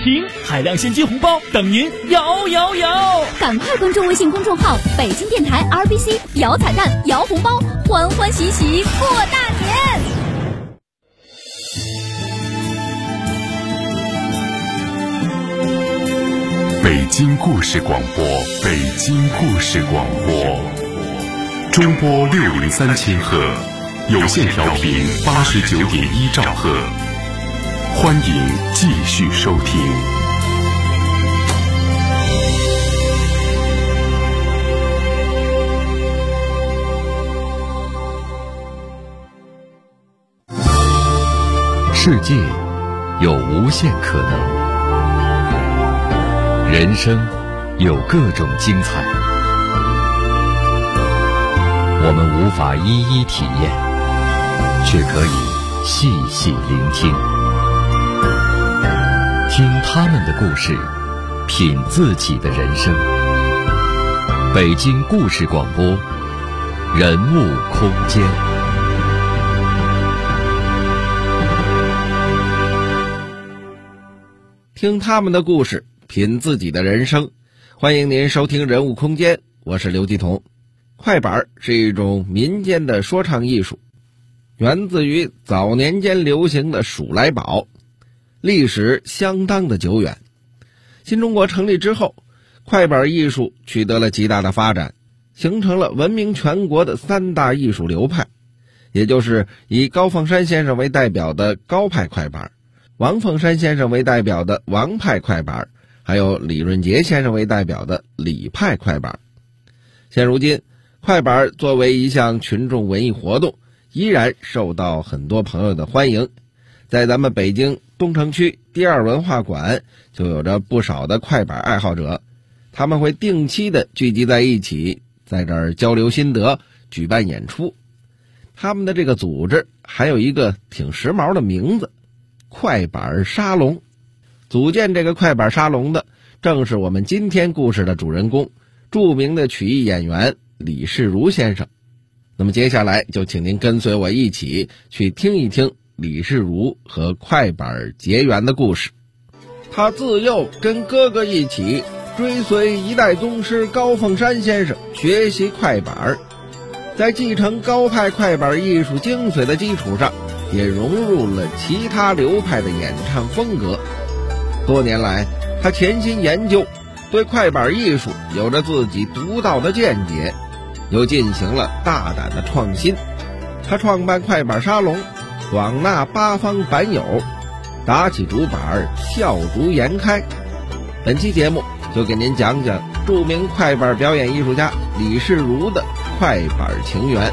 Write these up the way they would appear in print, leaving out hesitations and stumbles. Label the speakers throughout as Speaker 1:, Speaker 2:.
Speaker 1: 瓶海量现金红包等您摇摇摇！
Speaker 2: 赶快关注微信公众号北京电台 RBC， 摇彩蛋摇红包，欢欢喜喜过大年。
Speaker 3: 北京故事广播，北京故事广播，中波603千赫，有线调频89.1兆赫，欢迎继续收听。世界有无限可能。人生有各种精彩，我们无法一一体验，却可以细细聆听，听他们的故事，品自己的人生。北京故事广播，人物空间。
Speaker 4: 听他们的故事，品自己的人生。欢迎您收听人物空间，我是刘继彤。快板是一种民间的说唱艺术，源自于早年间流行的数来宝，历史相当的久远。新中国成立之后，快板艺术取得了极大的发展，形成了闻名全国的三大艺术流派，也就是以高凤山先生为代表的高派快板，王凤山先生为代表的王派快板，还有李润杰先生为代表的李派快板。现如今，快板作为一项群众文艺活动，依然受到很多朋友的欢迎。在咱们北京东城区第二文化馆，就有着不少的快板爱好者，他们会定期的聚集在一起，在这儿交流心得，举办演出。他们的这个组织还有一个挺时髦的名字，快板沙龙。组建这个快板沙龙的正是我们今天故事的主人公，著名的曲艺演员李世如先生。那么接下来就请您跟随我一起去听一听李世如和快板结缘的故事。他自幼跟哥哥一起追随一代宗师高凤山先生学习快板，在继承高派快板艺术精髓的基础上，也融入了其他流派的演唱风格。多年来，他潜心研究，对快板艺术有着自己独到的见解，又进行了大胆的创新。他创办快板沙龙，广纳八方板友，打起竹板，笑逐颜开。本期节目就给您讲讲著名快板表演艺术家李世如的快板情缘。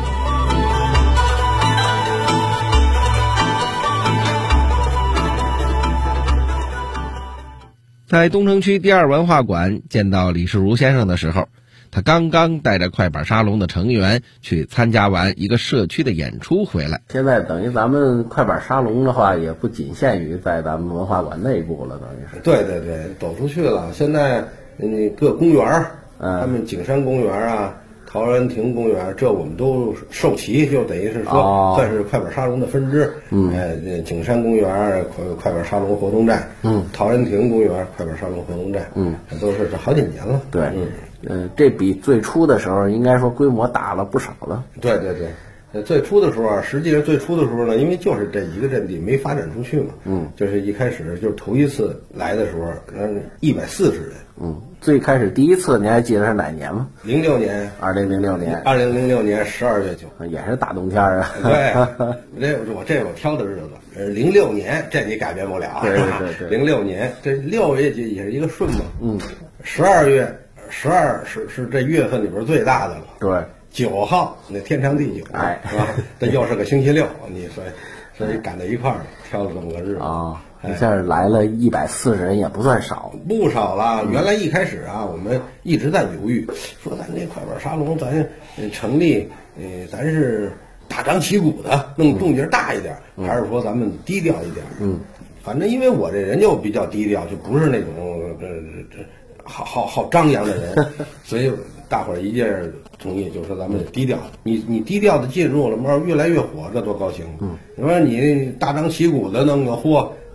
Speaker 4: 在东城区第二文化馆见到李世如先生的时候，他刚刚带着快板沙龙的成员去参加完一个社区的演出回来。
Speaker 5: 现在等于咱们快板沙龙的话，也不仅限于在咱们文化馆内部了，等于是。
Speaker 6: 对对对，走出去了。现在各公园，他们景山公园啊、陶然亭公园，这我们都受齐，就等于是说算是快板沙龙的分支。景山公园快板沙龙活动站，陶然亭公园快板沙龙活动站，都是这好几年了。
Speaker 5: 对，这比最初的时候应该说规模大了不少了。
Speaker 6: 对对对，最初的时候啊，实际上最初的时候呢，因为就是这一个阵地没发展出去嘛，就是一开始就是头一次来的时候，140人。
Speaker 5: 最开始第一次您还记得是哪年吗
Speaker 6: ？06年
Speaker 5: ，2006年
Speaker 6: ，2006年12月9，
Speaker 5: 也是大冬天啊。
Speaker 6: 对，我挑的日子，06年这你改变不了。
Speaker 5: 对对对
Speaker 6: ，06年这6月也是一个顺嘛。12月12是这月份里边最大的了。
Speaker 5: 对
Speaker 6: ，9号那天长地久，是吧？这又是个星期六，所以赶在一块儿挑了这么个日子
Speaker 5: 啊。一下来了140人，也不算少，
Speaker 6: 不少了。原来一开始啊，我们一直在犹豫，说咱这快板沙龙咱成立，咱是大张旗鼓的，弄动静大一点，还是说咱们低调一点？反正因为我这人就比较低调，就不是那种好张扬的人，所以大伙儿一介同意，就说咱们得低调。你低调的进入了，越来越火，这多高兴！你说你大张旗鼓的弄个货。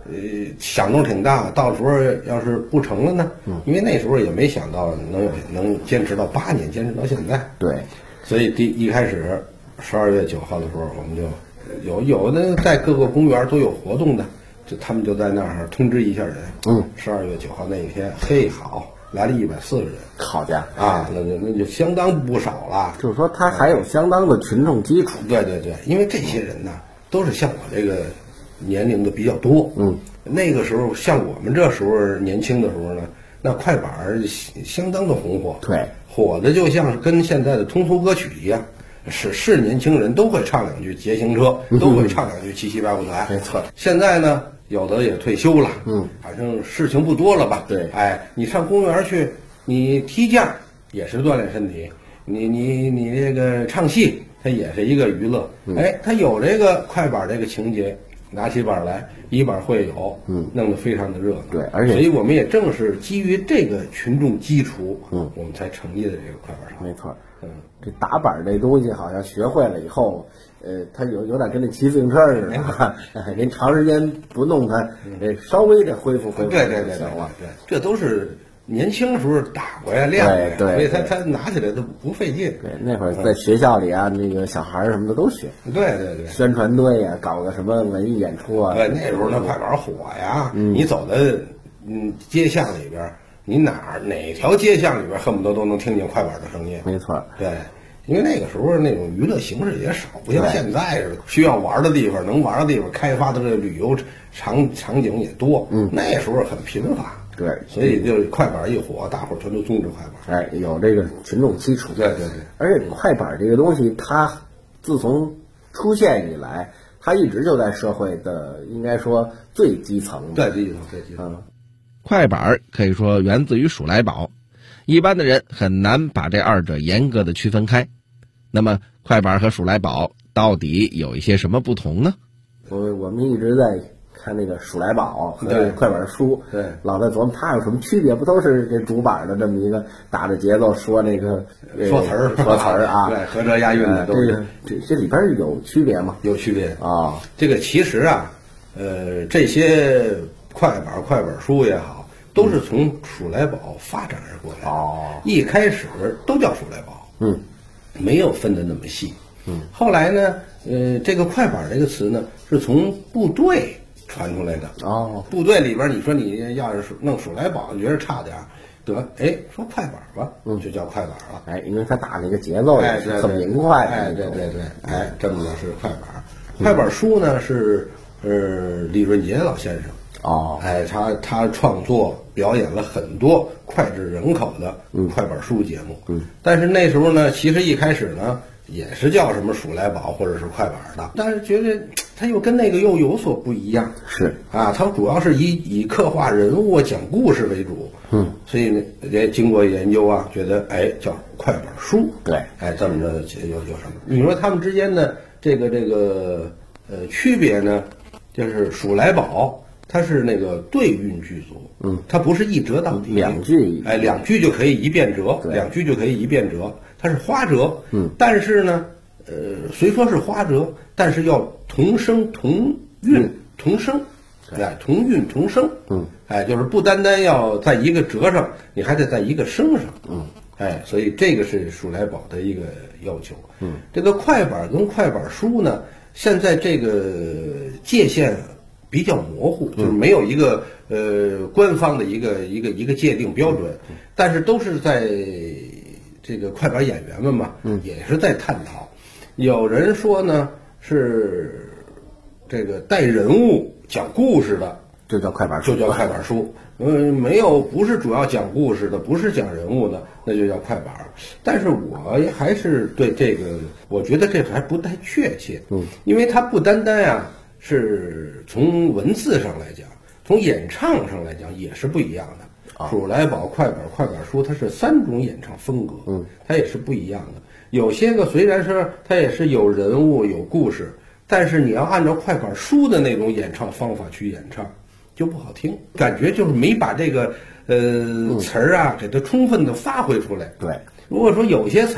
Speaker 6: 响动挺大，到时候要是不成了呢？因为那时候也没想到能坚持到8年，坚持到现在。
Speaker 5: 对，
Speaker 6: 所以一开始12月9号的时候，我们就有的在各个公园都有活动的，他们就在那儿通知一下人。12月9号那一天，嘿，好，来了140人，
Speaker 5: 好家伙
Speaker 6: 啊，那就相当不少了。
Speaker 5: 就是说，他还有相当的群众基础。
Speaker 6: 对对对，因为这些人呢，都是像我这个年龄的比较多。那个时候像我们这时候年轻的时候呢，那快板相当的红火，
Speaker 5: 对，
Speaker 6: 火的就像跟现在的通俗歌曲一样，是年轻人都会唱2句捷行车，都会唱2句七七八舞台。
Speaker 5: 没错。
Speaker 6: 现在呢，有的也退休了，反正事情不多了吧？
Speaker 5: 对，
Speaker 6: 你上公园去，你踢毽也是锻炼身体，你这个唱戏，它也是一个娱乐。它有这个快板这个情节。拿起板来，一板会友，弄得非常的热闹。
Speaker 5: 对，而且
Speaker 6: 所以我们也正是基于这个群众基础，我们才成立的这个快板沙龙。
Speaker 5: 没错，这打板这东西好像学会了以后，它有点跟那骑自行车似的，您长时间不弄它，稍微的恢复。
Speaker 6: 对，这都是年轻时候打过呀，练过呀，所以他拿起来都不费劲。
Speaker 5: 对，那会儿在学校里啊，那个小孩什么的都学。
Speaker 6: 对，
Speaker 5: 宣传队呀，搞个什么文艺演出啊。
Speaker 6: 对，那时候那快板火呀，你走的街巷里边，你哪条街巷里边恨不得都能听见快板的声音。
Speaker 5: 没错，
Speaker 6: 对。因为那个时候那种娱乐形式也少，不像现在似的，需要玩的地方、能玩的地方，开发的这个旅游场景也多。那时候很贫乏。
Speaker 5: 对，
Speaker 6: 所以就是快板一火，大伙儿全都宗旨快板。
Speaker 5: 有这个群众基础。
Speaker 6: 对，
Speaker 5: 而且快板这个东西，它自从出现以来，它一直就在社会的应该说最基层。
Speaker 6: 对，最基层。
Speaker 4: 快板可以说源自于数来宝，一般的人很难把这二者严格的区分开。那么快板和数来宝到底有一些什么不同呢？
Speaker 5: 我们一直在看那个数来宝和快板书，
Speaker 6: 对，
Speaker 5: 老在琢磨它有什么区别，不都是这主板的这么一个打着节奏说那个
Speaker 6: 说词儿
Speaker 5: 啊，
Speaker 6: 对，合辙押韵的都是。
Speaker 5: 这里边有区别吗？
Speaker 6: 有区别
Speaker 5: 啊。
Speaker 6: 这个其实啊，这些快板书也好，都是从数来宝发展而过来的。一开始都叫数来宝，没有分得那么细。后来呢，这个快板这个词呢，是从部队传出来的。部队里边，你说你要是弄数来宝，觉得差点说快板吧，就叫快板了。
Speaker 5: 因为他打那个节奏也是很明快。
Speaker 6: 对，这么是快板。快板书呢是李润杰老先生。他创作表演了很多脍炙人口的快板书节目。但是那时候呢，其实一开始呢也是叫什么数来宝或者是快板的，但是觉得他又跟那个又有所不一样。
Speaker 5: 是
Speaker 6: 啊，他主要是以刻画人物、讲故事为主。所以呢，也经过研究啊，觉得叫快板书。
Speaker 5: 对，
Speaker 6: 这么着有什么？你说他们之间的这个区别呢，就是数来宝。它是那个对韵剧组，它不是一折到底，
Speaker 5: 两句
Speaker 6: 就可以一变折，2句就可以一变折，它是花折，但是呢，虽说是花折，但是要同声同韵同声，同韵同声，就是不单单要在一个折上，你还得在一个声上，所以这个是数来宝的一个要求。这个快板跟快板书呢，现在这个界限比较模糊，就是没有一个官方的一个界定标准，但是都是在这个快板演员们嘛，也是在探讨。有人说呢是这个带人物讲故事的，
Speaker 5: 就叫快板书，
Speaker 6: 没有不是主要讲故事的，不是讲人物的，那就叫快板。但是我还是对这个，我觉得这还不太确切，因为它不单单呀。是从文字上来讲，从演唱上来讲也是不一样的。数来宝、快板书，它是3种演唱风格，它也是不一样的。有些个虽然是它也是有人物有故事，但是你要按照快板书的那种演唱方法去演唱，就不好听，感觉就是没把这个词儿啊给它充分的发挥出来。
Speaker 5: 对，
Speaker 6: 如果说有些词儿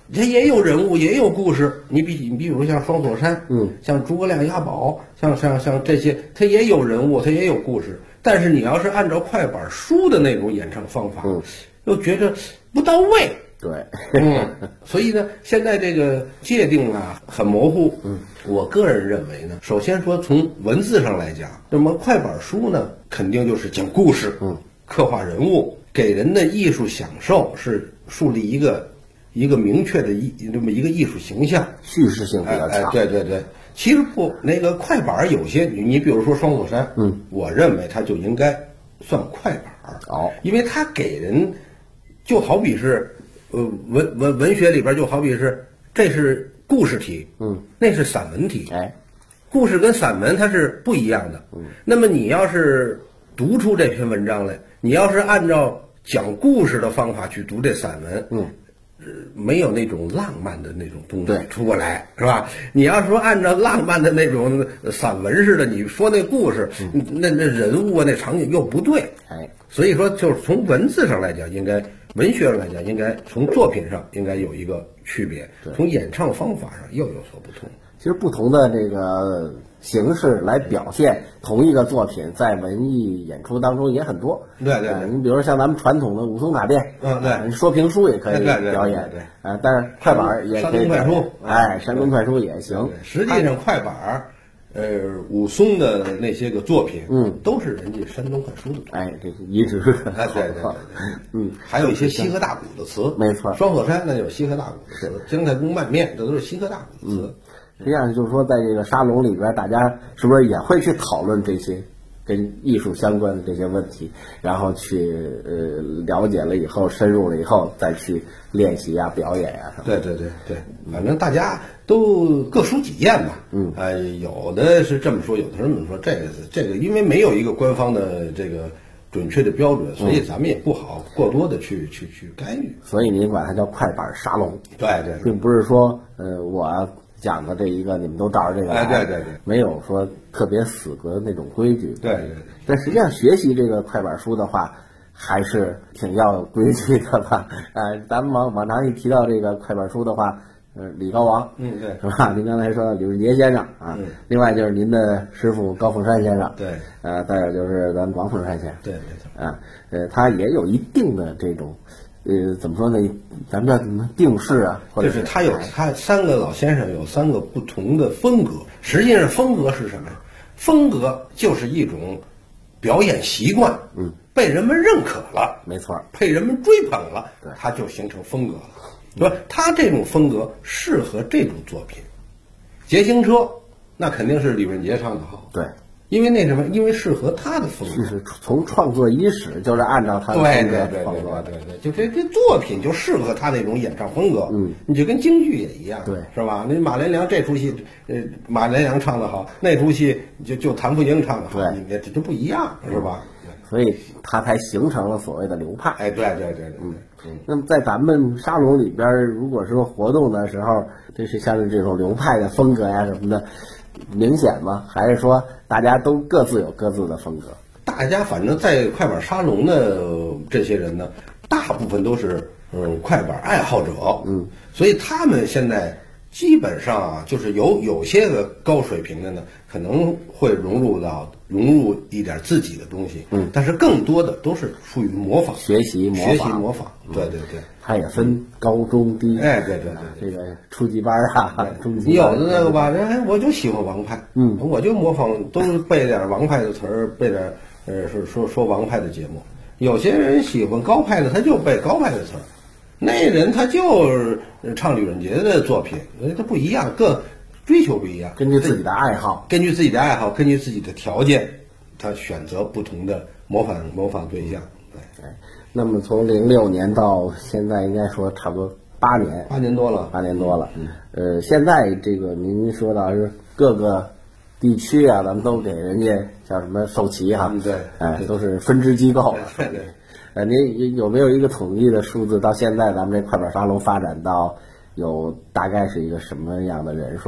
Speaker 6: 它也有人物，也有故事。你比如像双锁山，像诸葛亮押宝，像这些，它也有人物，它也有故事。但是你要是按照快板书的那种演唱方法，又觉得不到位。
Speaker 5: 对，
Speaker 6: 所以呢，现在这个界定啊很模糊。我个人认为呢，首先说从文字上来讲，那么快板书呢，肯定就是讲故事，刻画人物，给人的艺术享受是树立一个明确的这么一个艺术形象，
Speaker 5: 叙事性比较强。
Speaker 6: 对。其实不，那个快板有些你比如说双锁山，我认为它就应该算快板。因为它给人就好比是文学里边就好比是这是故事体，那是散文体。故事跟散文它是不一样的。那么你要是读出这篇文章来，你要是按照讲故事的方法去读这散文，没有那种浪漫的那种东西出过来，是吧？你要说按照浪漫的那种散文似的，你说那故事，那人物啊，那场景又不对。所以说就是从文字上来讲，应该文学上来讲，应该从作品上应该有一个区别，从演唱方法上又有所不同。
Speaker 5: 其实不同的这个形式来表现同一个作品，在文艺演出当中也很多。
Speaker 6: 对，
Speaker 5: 你比如说像咱们传统的武松打辩，说评书也可以表演，但是快板也可以
Speaker 6: 快书，
Speaker 5: 山东快书也行。
Speaker 6: 实际上快板，武松的那些个作品，都是人家山东快书的，
Speaker 5: 这是一直
Speaker 6: 对，还有一些西河大鼓的词，
Speaker 5: 没错，
Speaker 6: 双锁山那有西河大鼓的词，姜太公拌面这都是西河大鼓的词。
Speaker 5: 实际上就是说，在这个沙龙里边，大家是不是也会去讨论这些跟艺术相关的这些问题，然后去了解了以后，深入了以后，再去练习啊、表演啊什么的。
Speaker 6: 对，反正大家都各抒己见吧。有的是这么说，有的人这么说。这个，因为没有一个官方的这个准确的标准，所以咱们也不好过多的去干预。
Speaker 5: 所以您管它叫快板沙龙。
Speaker 6: 对，
Speaker 5: 并不是说我讲的这一个你们都照着这个来，
Speaker 6: 对，
Speaker 5: 没有说特别死格的那种规矩。
Speaker 6: 对。
Speaker 5: 但实际上学习这个快板书的话，还是挺要规矩的吧？咱们往常一提到这个快板书的话，李高王，
Speaker 6: 对，
Speaker 5: 是吧？您刚才说的李润杰先生啊，另外就是您的师傅高凤山先生，
Speaker 6: 对，
Speaker 5: 再有就是咱们王凤山先生，
Speaker 6: 对，没
Speaker 5: 错，他也有一定的这种。怎么说呢？咱们叫什么定式啊？
Speaker 6: 就是他三个老先生有三个不同的风格。实际上，风格是什么呀？风格就是一种表演习惯，被人们认可了，
Speaker 5: 没错，
Speaker 6: 被人们追捧了，它就形成风格了。对吧？他这种风格适合这种作品。捷行车那肯定是李润杰唱的好，
Speaker 5: 对。
Speaker 6: 因为那什么？因为适合他的风格，
Speaker 5: 就是从创作伊始就是按照他的风格创作的，
Speaker 6: 对，就这作品就适合他那种演唱风格。你就跟京剧也一样，
Speaker 5: 对，
Speaker 6: 是吧？那马连良这出戏，马连良唱的好，那出戏就谭富英唱的好，这就不一样，是吧？
Speaker 5: 所以他才形成了所谓的流派。
Speaker 6: 对。
Speaker 5: 那么在咱们沙龙里边，如果说活动的时候，这是像是这种流派的风格呀什么的。明显吗？还是说大家都各自有各自的风格？
Speaker 6: 大家反正在快板沙龙的这些人呢，大部分都是快板爱好者，所以他们现在基本上啊，就是有些个高水平的呢，可能会融入一点自己的东西，但是更多的都是属于模仿、
Speaker 5: 学习模仿，
Speaker 6: 对。
Speaker 5: 它也分高中低，
Speaker 6: 对，
Speaker 5: 这个初级班啊，中级。
Speaker 6: 你有的那个吧，我就喜欢王派，我就模仿，都背点王派的词儿，背点说王派的节目。有些人喜欢高派的，他就背高派的词儿，那人他就是唱李润杰的作品，他不一样，各追求不一样，
Speaker 5: 根据自己的爱好，
Speaker 6: 根据自己的条件，他选择不同的模仿对象。
Speaker 5: 对。那么从06年到现在，应该说差不多8年多了。现在这个您说到是各个地区啊，咱们都给人家叫什么授旗哈，
Speaker 6: 对，
Speaker 5: 都是分支机构。
Speaker 6: 对。
Speaker 5: 您有没有一个统一的数字？到现在咱们这快板沙龙发展到有大概是一个什么样的人数？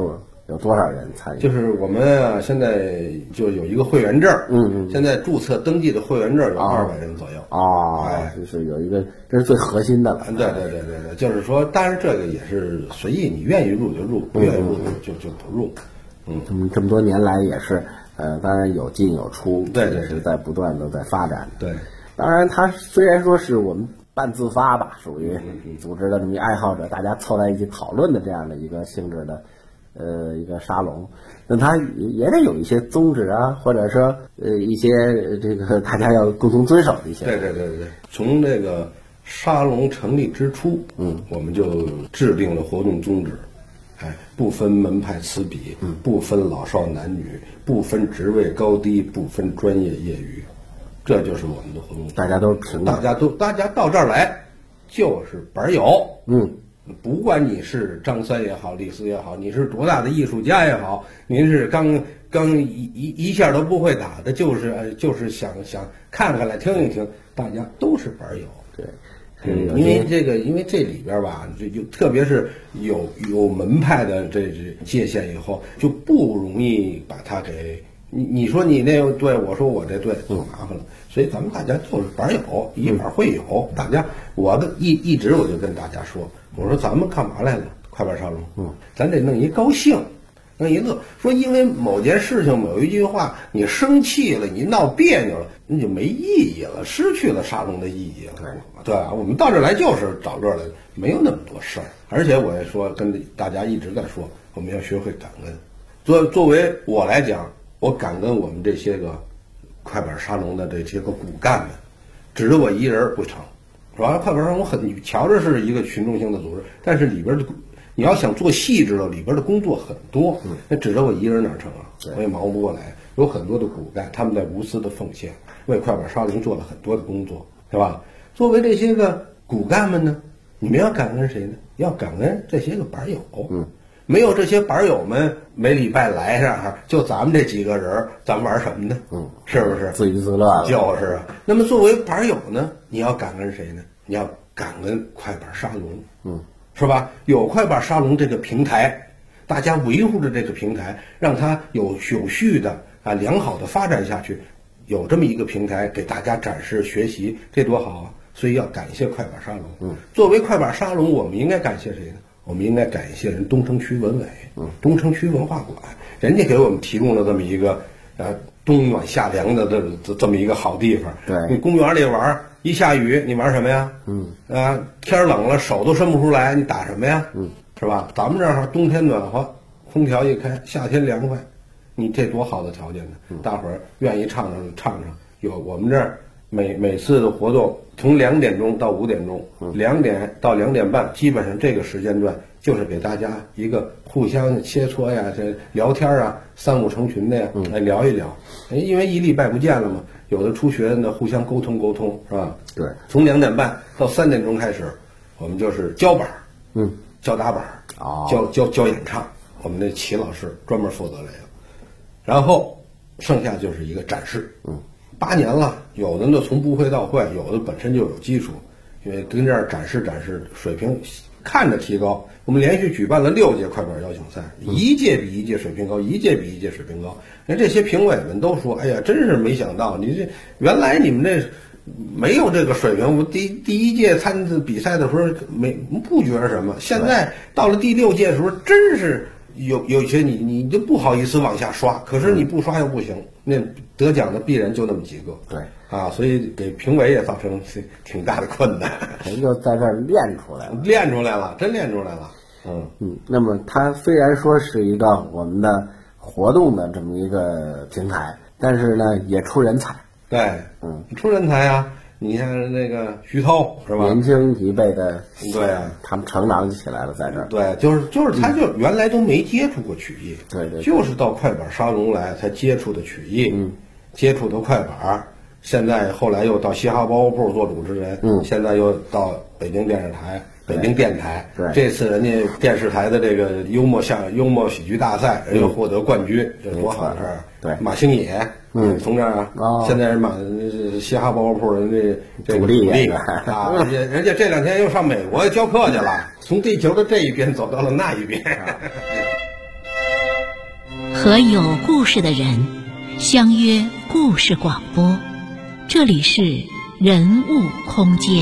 Speaker 5: 有多少人参与？
Speaker 6: 就是我们啊，现在就有一个会员证，现在注册登记的会员证有200人左右。
Speaker 5: 就是有一个，这是最核心的了。
Speaker 6: 对，就是说，当然这个也是随意，你愿意入就入，不愿意入就不入。
Speaker 5: 这么多年来也是，当然有进有出，
Speaker 6: 对，
Speaker 5: 是在不断的在发展。
Speaker 6: 对，
Speaker 5: 当然它虽然说是我们半自发吧，属于组织的这么一爱好者，大家凑在一起讨论的这样的一个性质的。一个沙龙，那它也得有一些宗旨啊，或者说一些这个大家要共同遵守的一些。
Speaker 6: 对，从这个沙龙成立之初，我们就制定了活动宗旨，不分门派词笔，不分老少男女，不分职位高低，不分专业业余，这就是我们的活动。
Speaker 5: 大家都平等，
Speaker 6: 大家到这儿来就是板友，不管你是张三也好，李四也好，你是多大的艺术家也好，您是刚一下都不会打的，就是想看看来听一听，大家都是板友。
Speaker 5: 对，
Speaker 6: 因为这里边吧，就特别是有门派的这界限以后，就不容易把它给你说你那个对，我说我这对，就麻烦了。所以咱们大家就是板友，一板会友。大家，一直我就跟大家说，我说咱们干嘛来了？快板沙龙，咱得弄一高兴，弄一乐。说因为某件事情、某一句话，你生气了，你闹别扭了，那就没意义了，失去了沙龙的意义了。对吧？我们到这来就是找乐来，没有那么多事儿。而且我也说，跟大家一直在说，我们要学会感恩。作为我来讲，我感恩我们这些个快板沙龙的这些个骨干们，指着我一人不成，是吧？快板沙龙瞧着是一个群众性的组织，但是里边的你要想做细致了，里边的工作很多，那指着我一人哪成啊？我也忙不过来。有很多的骨干，他们在无私的奉献，为快板沙龙做了很多的工作，是吧？作为这些个骨干们呢，你们要感恩谁呢？要感恩这些个板友。没有这些板友们每礼拜来上，就咱们这几个人，咱玩什么呢？是不是
Speaker 5: 自娱自乐？
Speaker 6: 就是啊。那么作为板友呢，你要感恩谁呢？你要感恩快板沙龙，是吧？有快板沙龙这个平台，大家维护着这个平台，让它有序的良好的发展下去。有这么一个平台给大家展示学习，这多好啊！所以要感谢快板沙龙。作为快板沙龙，我们应该感谢谁呢？我们应该感谢人东城区文委，东城区文化馆，人家给我们提供了这么一个冬暖夏凉的这么一个好地方。
Speaker 5: 对，
Speaker 6: 你公园里玩，一下雨你玩什么呀？天冷了手都伸不出来，你打什么呀？是吧？咱们这儿冬天暖和，空调一开，夏天凉快，你这多好的条件呢！大伙儿愿意唱唱。有我们这儿每次的活动从2点钟到5点钟，2点到2点半，基本上这个时间段就是给大家一个互相切磋呀，这聊天啊，3、5成群的呀，来聊一聊。因为一礼拜不见了嘛，有的初学的互相沟通，是吧？
Speaker 5: 对。从
Speaker 6: 2点半到3点钟开始，我们就是教板，教打板，教演唱，我们那齐老师专门负责这个。然后剩下就是一个展示。8年了，有的呢从不会到会，有的本身就有基础，因为跟这儿展示水平看着提高。我们连续举办了6届快板邀请赛，一届比一届水平高，一届比一届水平高。人这些评委们都说：“哎呀，真是没想到，你这原来你们这没有这个水平。我第一届比赛的时候不觉得什么，现在到了第6届的时候，真是。”有一些你就不好意思往下刷，可是你不刷又不行，那得奖的必然就那么几个。
Speaker 5: 对
Speaker 6: 所以给评委也造成挺大的困难。
Speaker 5: 人就在这儿练出来了，
Speaker 6: 真练出来了。
Speaker 5: 那么它虽然说是一个我们的活动的这么一个平台，但是呢也出人才。
Speaker 6: 对，出人才啊！你看那个徐涛是吧？
Speaker 5: 年轻一辈的，
Speaker 6: 对啊，
Speaker 5: 他们成长起来了，在这儿。
Speaker 6: 对，就是他就原来都没接触过曲艺，
Speaker 5: 对，
Speaker 6: 就是到快板沙龙来才接触的曲艺，接触的快板，现在后来又到嘻哈包袱铺做主持人，现在又到北京电视台、北京电台，
Speaker 5: 对，
Speaker 6: 这次人家电视台的这个幽默喜剧大赛，人又获得冠军，这多好的事儿！
Speaker 5: 对，
Speaker 6: 马星野。从这儿现在是嘻哈包袱铺人这个
Speaker 5: 主力
Speaker 6: 人家这2天又上美国教课去了，从地球的这一边走到了那一边。
Speaker 7: 和有故事的人相约故事广播，这里是人物空间。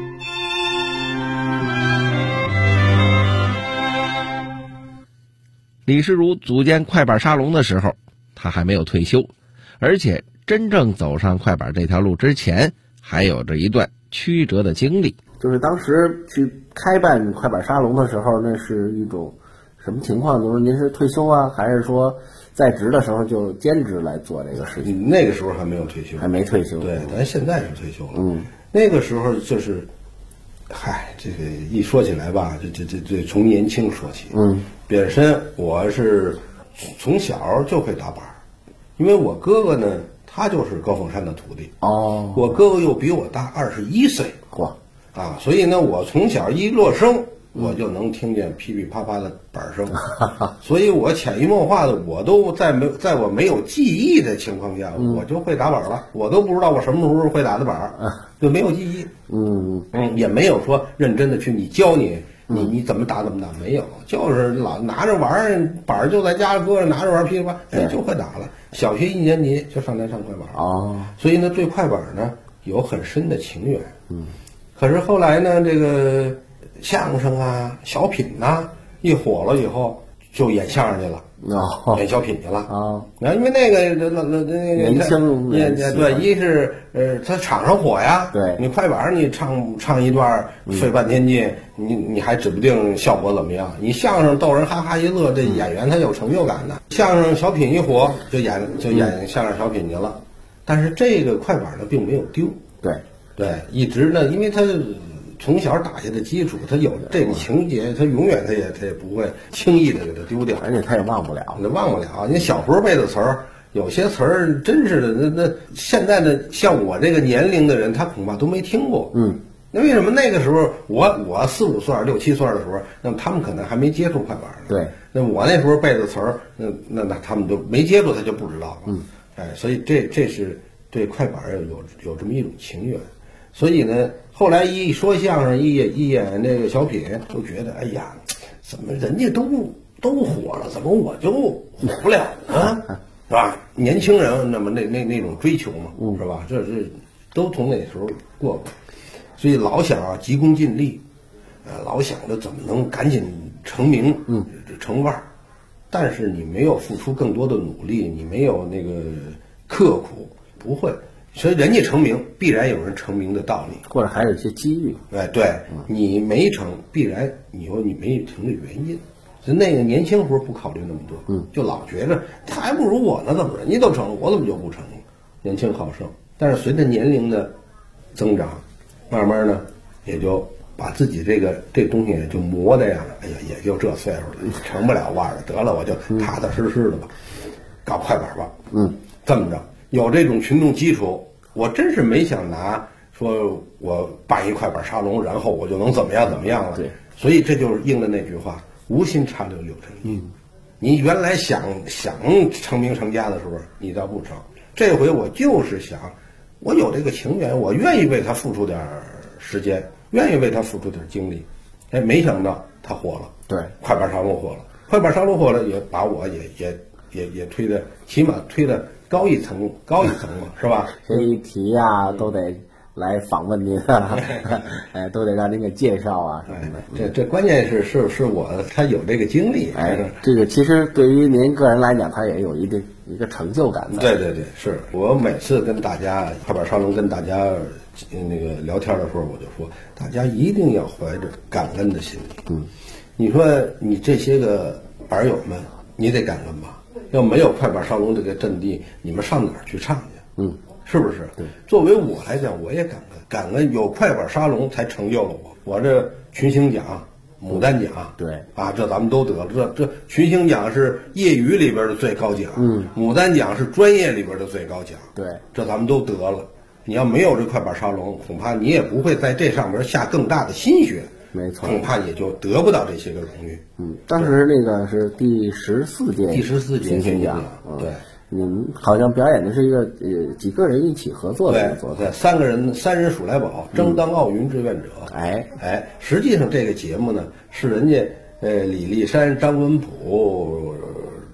Speaker 4: 李世如组建快板沙龙的时候，他还没有退休，而且真正走上快板这条路之前，还有着一段曲折的经历。
Speaker 5: 就是当时去开办快板沙龙的时候，那是一种什么情况？就是您是退休啊，还是说在职的时候就兼职来做这个事情？
Speaker 6: 那个时候还没有退休，
Speaker 5: 还没退休。
Speaker 6: 对，咱现在是退休了。那个时候就是，这个一说起来吧，这从年轻说起。本身我是从小就会打板，因为我哥哥呢，他就是高凤山的徒弟。我哥哥又比我大21岁。所以呢，我从小一落声，我就能听见噼噼啪啪的板声，所以我潜移默化的，我都在我没有记忆的情况下，我就会打板了。我都不知道我什么时候会打的板，就没有记忆。也没有说认真的去你教你怎么打，没有，就是老拿着玩板就在家搁着，拿着玩噼里啪啦，就会打了。小学1年级就上台上快板所以呢，对快板呢有很深的情缘。可是后来呢，这个相声啊、小品啊，一火了以后，就演相声去了，演小品去了然后因为那个
Speaker 5: 年轻，
Speaker 6: 对，一是他场上火呀，
Speaker 5: 对，
Speaker 6: 你快板你唱一段费半天劲，你还指不定效果怎么样。你相声逗人哈哈一乐，这演员他有成就感的。相声小品一火，就演相声小品去了。但是这个快板呢，并没有丢，对，一直呢，因为他从小打下的基础，他有这个情节，他永远他也不会轻易的给他丢掉，
Speaker 5: 而且他也忘不了。
Speaker 6: 你小时候背的词儿，有些词儿真是的，那现在的像我这个年龄的人，他恐怕都没听过。那为什么那个时候我4、5岁、6、7岁的时候，那么他们可能还没接触快板呢？
Speaker 5: 对，
Speaker 6: 那我那时候背的词儿，那他们都没接触，他就不知道了。所以这是对快板有这么一种情缘。所以呢，后来一说相声，一演这个小品，都觉得哎呀，怎么人家都火了，怎么我就火不了呢？是吧？年轻人那么那种追求嘛，是吧？这是都从那时候过过，所以老想急功近利，老想着怎么能赶紧成名，成腕儿。但是你没有付出更多的努力，你没有那个刻苦，不会。所以人家成名，必然有人成名的道理，
Speaker 5: 或者还有一些机遇。
Speaker 6: 对，你没成，必然你有你没成的原因。就那个年轻时候不考虑那么多，就老觉着他还不如我呢，怎么人家都成了，我怎么就不成？年轻好胜。但是随着年龄的增长，慢慢呢，也就把自己这东西就磨的呀，哎呀，也就这岁数了，成不了腕了，得了，我就踏踏实实的吧，搞快板吧。这么着。有这种群众基础，我真是没想拿说我办一快板沙龙，然后我就能怎么样了。
Speaker 5: 对，
Speaker 6: 所以这就是应了那句话：无心插柳柳成荫。你原来想成名成家的时候，你倒不成。这回我就是想，我有这个情缘，我愿意为他付出点时间，愿意为他付出点精力。没想到他火了。
Speaker 5: 对，
Speaker 6: 快板沙龙火了，也把我也推的，起码推的高一层嘛，是吧？
Speaker 5: 这一提呀，都得来访问您啊，都得让您给介绍啊什么的。
Speaker 6: 这关键是他有这个经历。
Speaker 5: 这个其实对于您个人来讲，他也有一个成就感的。
Speaker 6: 对，是我每次跟大家快板沙龙跟大家那个聊天的时候，我就说，大家一定要怀着感恩的心理。你说你这些个板友们，你得感恩吧？要没有快板沙龙这个阵地，你们上哪儿去唱去？是不是？作为我来讲，我也感恩有快板沙龙才成就了我。我这群星奖、牡丹奖，这咱们都得了。这群星奖是业余里边的最高奖，牡丹奖是专业里边的最高奖。这咱们都得了。你要没有这快板沙龙，恐怕你也不会在这上面下更大的心血。
Speaker 5: 没错，
Speaker 6: 恐怕也就得不到这些个荣誉。
Speaker 5: 当时那个是第14届群星奖。对，您好像表演的是一个几个人一起合作的作品。
Speaker 6: 对，3人数来宝，争当奥运志愿者。实际上这个节目呢，是人家李立山、张文普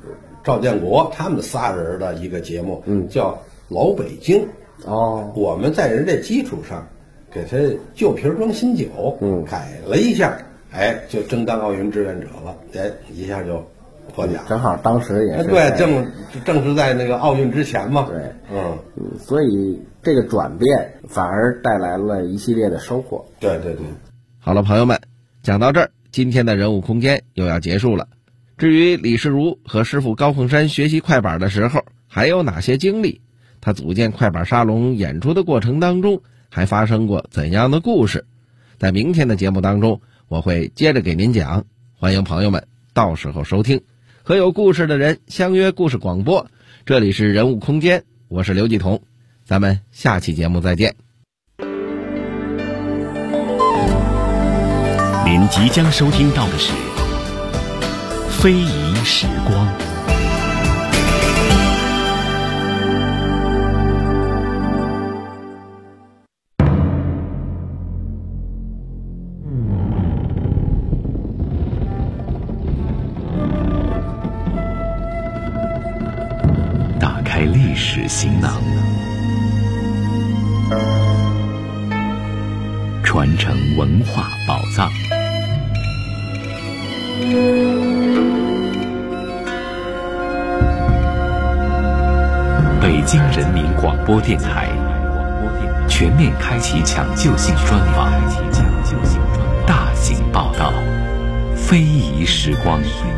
Speaker 6: 赵建国他们仨人的一个节目，叫《老北京》。我们在人这基础上，给他旧瓶装新酒，改了一下，就争当奥运志愿者了，一下就获奖。
Speaker 5: 正好当时也是
Speaker 6: 对，正是在那个奥运之前嘛。
Speaker 5: 对，所以这个转变反而带来了一系列的收获。
Speaker 6: 对对对。
Speaker 4: 好了，朋友们，讲到这儿，今天的人物空间又要结束了。至于李世如和师傅高凤山学习快板的时候还有哪些经历，他组建快板沙龙演出的过程当中还发生过怎样的故事，在明天的节目当中我会接着给您讲，欢迎朋友们到时候收听。和有故事的人相约故事广播，这里是人物空间，我是刘继彤，咱们下期节目再见。
Speaker 1: 您即将收听到的是非遗时光。打开历史行囊，传承文化宝藏。北京人民广播电台全面开启抢救性专访，大型报道，非遗时光。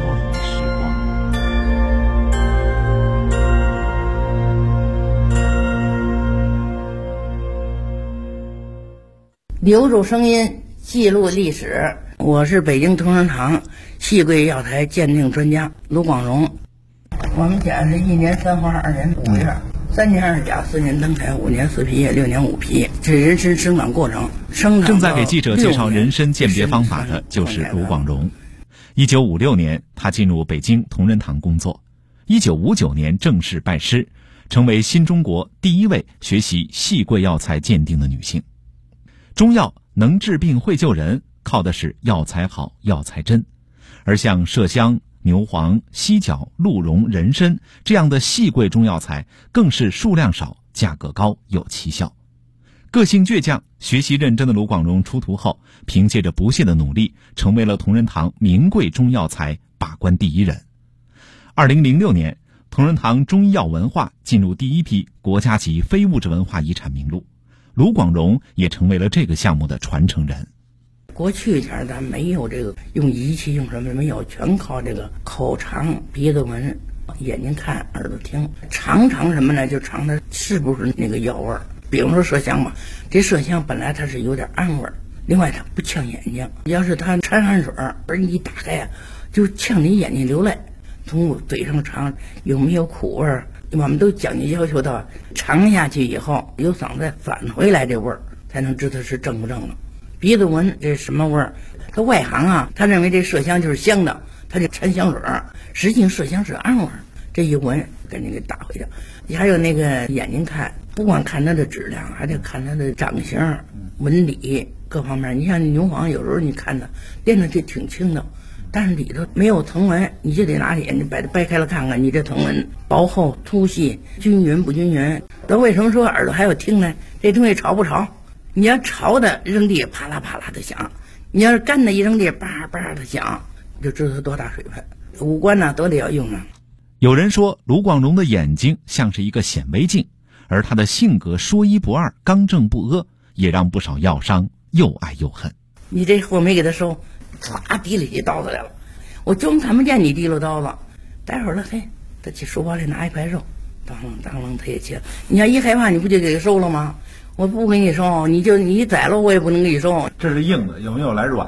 Speaker 8: 留住声音，记录历史。我是北京同仁堂戏柜药材鉴定专家卢广荣。我们家是1年3花2年5月，3年2甲4年登台5年4皮叶6年5皮，这人参生长过程。
Speaker 1: 正在给记者介绍人参鉴别方法的就是卢广荣。1956年，他进入北京同仁堂工作。1959年正式拜师，成为新中国第一位学习戏柜药材鉴定的女性。中药能治病会救人，靠的是药材好药材真，而像麝香、牛黄、犀角、鹿茸、人参这样的细贵中药材更是数量少、价格高、有奇效。个性倔强、学习认真的卢广荣出徒后，凭借着不懈的努力，成为了同仁堂名贵中药材把关第一人。2006年，同仁堂中医药文化进入第一批国家级非物质文化遗产名录，卢广荣也成为了这个项目的传承人。
Speaker 8: 过去前咱没有这个用仪器用什么没有，全靠这个口尝、鼻子闻、眼睛看、耳朵听，尝什么呢？就尝它是不是那个药味儿。比如说麝香吧，这麝香本来它是有点暗味儿，另外它不呛眼睛，要是它掺汗水而你一打开呀，就呛你眼睛流泪。从嘴上尝有没有苦味儿，我们都讲究要求到尝下去以后有嗓子返回来这味儿，才能知道是正不正了。鼻子闻这什么味儿？他外行啊，他认为这麝香就是香的，他就掺香水儿，实际麝香是暗味儿。这一闻给你给打回去。还有那个眼睛看，不光看它的质量，还得看它的长相、纹理各方面。你像牛黄，有时候你看它练的就挺轻的，但是里头没有藤纹，你就得拿眼睛把它掰开了看看，你这藤纹薄厚、粗细、均匀不均匀。那为什么说耳朵还要听呢？这东西潮不潮？你要潮的扔地啪啦啪啦的响，你要是干的一扔地叭叭的响，就知道它多大水分。五官呢都得要用上。
Speaker 1: 有人说卢广荣的眼睛像是一个显微镜，而他的性格说一不二、刚正不阿，也让不少药商又爱又恨。
Speaker 8: 你这货没给他收，唰提了起刀子来了，我装看不见你提溜刀子。待会儿了，嘿，他去书包里拿一块肉，当啷他也切。你要一害怕，你不就给他收了吗？我不给你收，你宰了我也不能给你收。
Speaker 9: 这是硬的，有没有来软